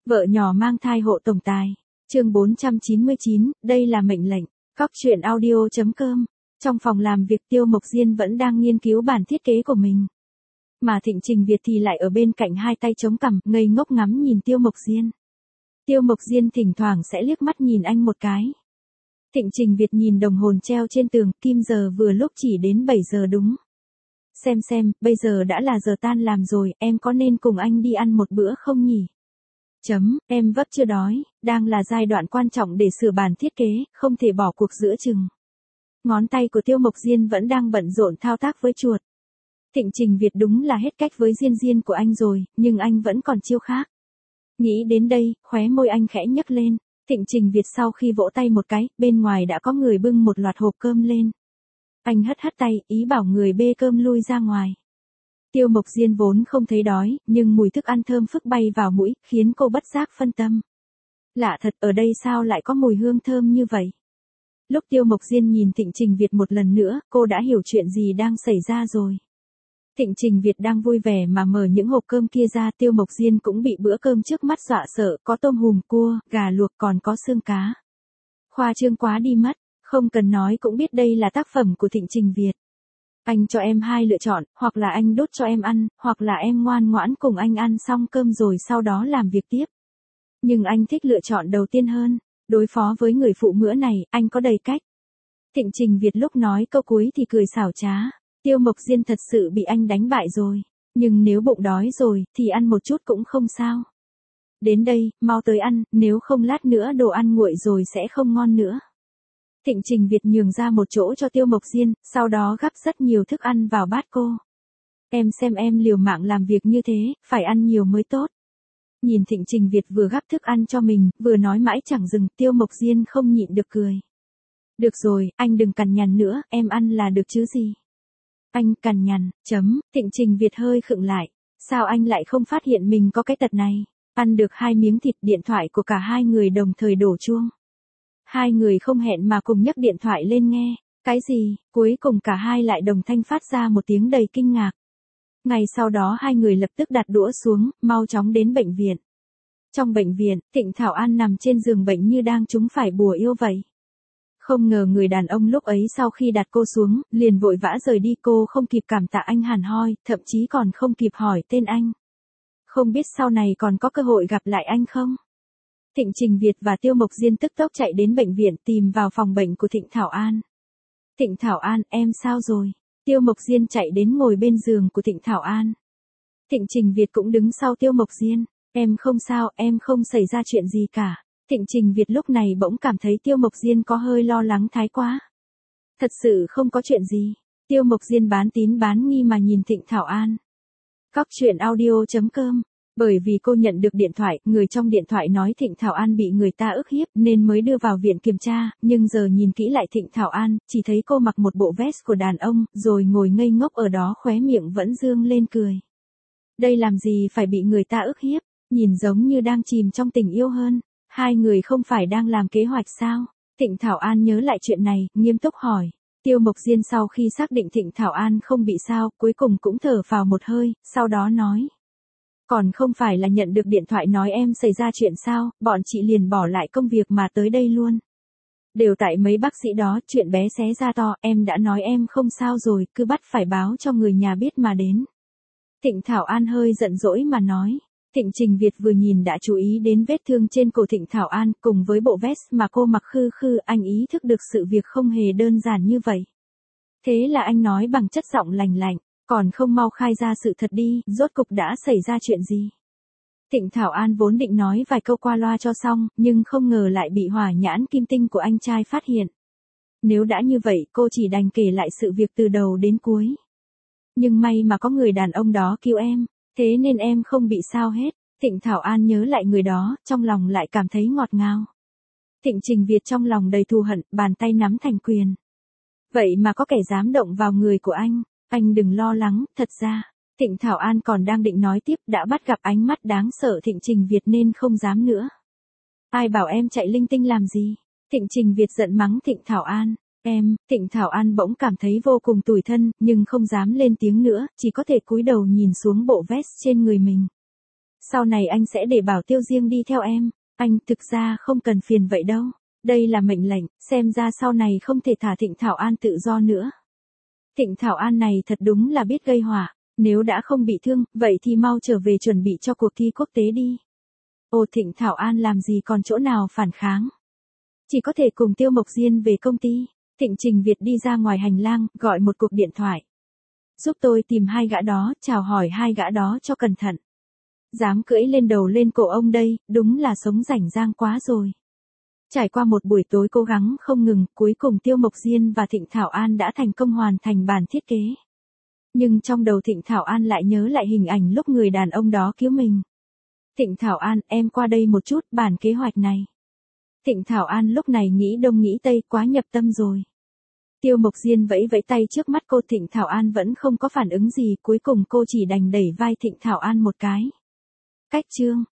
Vợ nhỏ mang thai hộ tổng tài. Chương 499, đây là mệnh lệnh. Cóc truyện audio.com. Trong phòng làm việc Tiêu Mộc Diên vẫn đang nghiên cứu bản thiết kế của mình. Mà Thịnh Trình Việt thì lại ở bên cạnh hai tay chống cằm, ngây ngốc ngắm nhìn Tiêu Mộc Diên. Tiêu Mộc Diên thỉnh thoảng sẽ liếc mắt nhìn anh một cái. Thịnh Trình Việt nhìn đồng hồ treo trên tường, kim giờ vừa lúc chỉ đến 7 giờ đúng. Xem, bây giờ đã là giờ tan làm rồi, em có nên cùng anh đi ăn một bữa không nhỉ? Em vấp chưa đói, đang là giai đoạn quan trọng để sửa bản thiết kế, không thể bỏ cuộc giữa chừng. Ngón tay của Tiêu Mộc Diên vẫn đang bận rộn thao tác với chuột. Thịnh Trình Việt đúng là hết cách với Diên của anh rồi, nhưng anh vẫn còn chiêu khác. Nghĩ đến đây, khóe môi anh khẽ nhấc lên. Thịnh Trình Việt sau khi vỗ tay một cái, bên ngoài đã có người bưng một loạt hộp cơm lên. Anh hất tay, ý bảo người bê cơm lui ra ngoài. Tiêu Mộc Diên vốn không thấy đói, nhưng mùi thức ăn thơm phức bay vào mũi, khiến cô bất giác phân tâm. Lạ thật, ở đây sao lại có mùi hương thơm như vậy? Lúc Tiêu Mộc Diên nhìn Thịnh Trình Việt một lần nữa, cô đã hiểu chuyện gì đang xảy ra rồi. Thịnh Trình Việt đang vui vẻ mà mở những hộp cơm kia ra, Tiêu Mộc Diên cũng bị bữa cơm trước mắt dọa sợ, có tôm hùm, cua, gà luộc còn có xương cá. Khoa trương quá đi mất, không cần nói cũng biết đây là tác phẩm của Thịnh Trình Việt. Anh cho em hai lựa chọn, hoặc là anh đốt cho em ăn, hoặc là em ngoan ngoãn cùng anh ăn xong cơm rồi sau đó làm việc tiếp. Nhưng anh thích lựa chọn đầu tiên hơn, đối phó với người phụ mỡ này, anh có đầy cách. Thịnh Trình Việt lúc nói câu cuối thì cười xảo trá. Tiêu Mộc Diên thật sự bị anh đánh bại rồi, nhưng nếu bụng đói rồi, thì ăn một chút cũng không sao. Đến đây, mau tới ăn, nếu không lát nữa đồ ăn nguội rồi sẽ không ngon nữa. Thịnh Trình Việt nhường ra một chỗ cho Tiêu Mộc Diên, sau đó gắp rất nhiều thức ăn vào bát cô. Em xem em liều mạng làm việc như thế, phải ăn nhiều mới tốt. Nhìn Thịnh Trình Việt vừa gắp thức ăn cho mình, vừa nói mãi chẳng dừng, Tiêu Mộc Diên không nhịn được cười. Được rồi, anh đừng cằn nhằn nữa, em ăn là được chứ gì. Anh cằn nhằn, Thịnh Trình Việt hơi khựng lại. Sao anh lại không phát hiện mình có cái tật này? Ăn được 2 miếng thịt, điện thoại của cả hai người đồng thời đổ chuông. Hai người không hẹn mà cùng nhấc điện thoại lên nghe. Cái gì? Cuối cùng cả hai lại đồng thanh phát ra một tiếng đầy kinh ngạc. Ngay sau đó hai người lập tức đặt đũa xuống, mau chóng đến bệnh viện. Trong bệnh viện, Thịnh Thảo An nằm trên giường bệnh như đang trúng phải bùa yêu vậy. Không ngờ người đàn ông lúc ấy sau khi đặt cô xuống, liền vội vã rời đi, cô không kịp cảm tạ anh hẳn hoi, thậm chí còn không kịp hỏi tên anh. Không biết sau này còn có cơ hội gặp lại anh không? Thịnh Trình Việt và Tiêu Mộc Diên tức tốc chạy đến bệnh viện tìm vào phòng bệnh của Thịnh Thảo An. Thịnh Thảo An, em sao rồi? Tiêu Mộc Diên chạy đến ngồi bên giường của Thịnh Thảo An. Thịnh Trình Việt cũng đứng sau Tiêu Mộc Diên. Em không sao, em không xảy ra chuyện gì cả. Thịnh Trình Việt lúc này bỗng cảm thấy Tiêu Mộc Diên có hơi lo lắng thái quá. Thật sự không có chuyện gì. Tiêu Mộc Diên bán tín bán nghi mà nhìn Thịnh Thảo An. Cóc truyện audio.com. Bởi vì cô nhận được điện thoại, người trong điện thoại nói Thịnh Thảo An bị người ta ức hiếp nên mới đưa vào viện kiểm tra, nhưng giờ nhìn kỹ lại Thịnh Thảo An, chỉ thấy cô mặc một bộ vest của đàn ông, rồi ngồi ngây ngốc ở đó, khóe miệng vẫn dương lên cười. Đây làm gì phải bị người ta ức hiếp, nhìn giống như đang chìm trong tình yêu hơn. Hai người không phải đang làm kế hoạch sao? Thịnh Thảo An nhớ lại chuyện này, nghiêm túc hỏi. Tiêu Mộc Diên sau khi xác định Thịnh Thảo An không bị sao, cuối cùng cũng thở phào một hơi, sau đó nói. Còn không phải là nhận được điện thoại nói em xảy ra chuyện sao, bọn chị liền bỏ lại công việc mà tới đây luôn. Đều tại mấy bác sĩ đó, chuyện bé xé ra to, em đã nói em không sao rồi, cứ bắt phải báo cho người nhà biết mà đến. Thịnh Thảo An hơi giận dỗi mà nói. Thịnh Trình Việt vừa nhìn đã chú ý đến vết thương trên cổ Thịnh Thảo An, cùng với bộ vest mà cô mặc khư, anh ý thức được sự việc không hề đơn giản như vậy. Thế là anh nói bằng chất giọng lành lạnh, còn không mau khai ra sự thật đi, rốt cục đã xảy ra chuyện gì. Thịnh Thảo An vốn định nói vài câu qua loa cho xong, nhưng không ngờ lại bị hỏa nhãn kim tinh của anh trai phát hiện. Nếu đã như vậy, cô chỉ đành kể lại sự việc từ đầu đến cuối. Nhưng may mà có người đàn ông đó cứu em. Thế nên em không bị sao hết. Thịnh Thảo An nhớ lại người đó, trong lòng lại cảm thấy ngọt ngào. Thịnh Trình Việt trong lòng đầy thù hận, bàn tay nắm thành quyền. Vậy mà có kẻ dám động vào người của anh đừng lo lắng, thật ra. Thịnh Thảo An còn đang định nói tiếp, đã bắt gặp ánh mắt đáng sợ Thịnh Trình Việt nên không dám nữa. Ai bảo em chạy linh tinh làm gì? Thịnh Trình Việt giận mắng Thịnh Thảo An. Thịnh Thảo An bỗng cảm thấy vô cùng tủi thân, nhưng không dám lên tiếng nữa, chỉ có thể cúi đầu nhìn xuống bộ vest trên người mình. Sau này anh sẽ để bảo tiêu riêng đi theo em. Anh thực ra không cần phiền vậy đâu. Đây là mệnh lệnh, xem ra sau này không thể thả Thịnh Thảo An tự do nữa. Thịnh Thảo An này thật đúng là biết gây họa. Nếu đã không bị thương, vậy thì mau trở về chuẩn bị cho cuộc thi quốc tế đi. Ồ, Thịnh Thảo An làm gì còn chỗ nào phản kháng. Chỉ có thể cùng Tiêu Mộc Diên về công ty. Thịnh Trình Việt đi ra ngoài hành lang, gọi một cuộc điện thoại. Giúp tôi tìm hai gã đó, chào hỏi hai gã đó cho cẩn thận. Dám cưỡi lên đầu lên cổ ông đây, đúng là sống rảnh rang quá rồi. Trải qua một buổi tối cố gắng không ngừng, cuối cùng Tiêu Mộc Diên và Thịnh Thảo An đã thành công hoàn thành bản thiết kế. Nhưng trong đầu Thịnh Thảo An lại nhớ lại hình ảnh lúc người đàn ông đó cứu mình. Thịnh Thảo An, em qua đây một chút, bản kế hoạch này. Thịnh Thảo An lúc này nghĩ đông nghĩ tây, quá nhập tâm rồi. Tiêu Mộc Diên vẫy vẫy tay trước mắt cô. Thịnh Thảo An vẫn không có phản ứng gì, cuối cùng cô chỉ đành đẩy vai Thịnh Thảo An một cái. Cách chương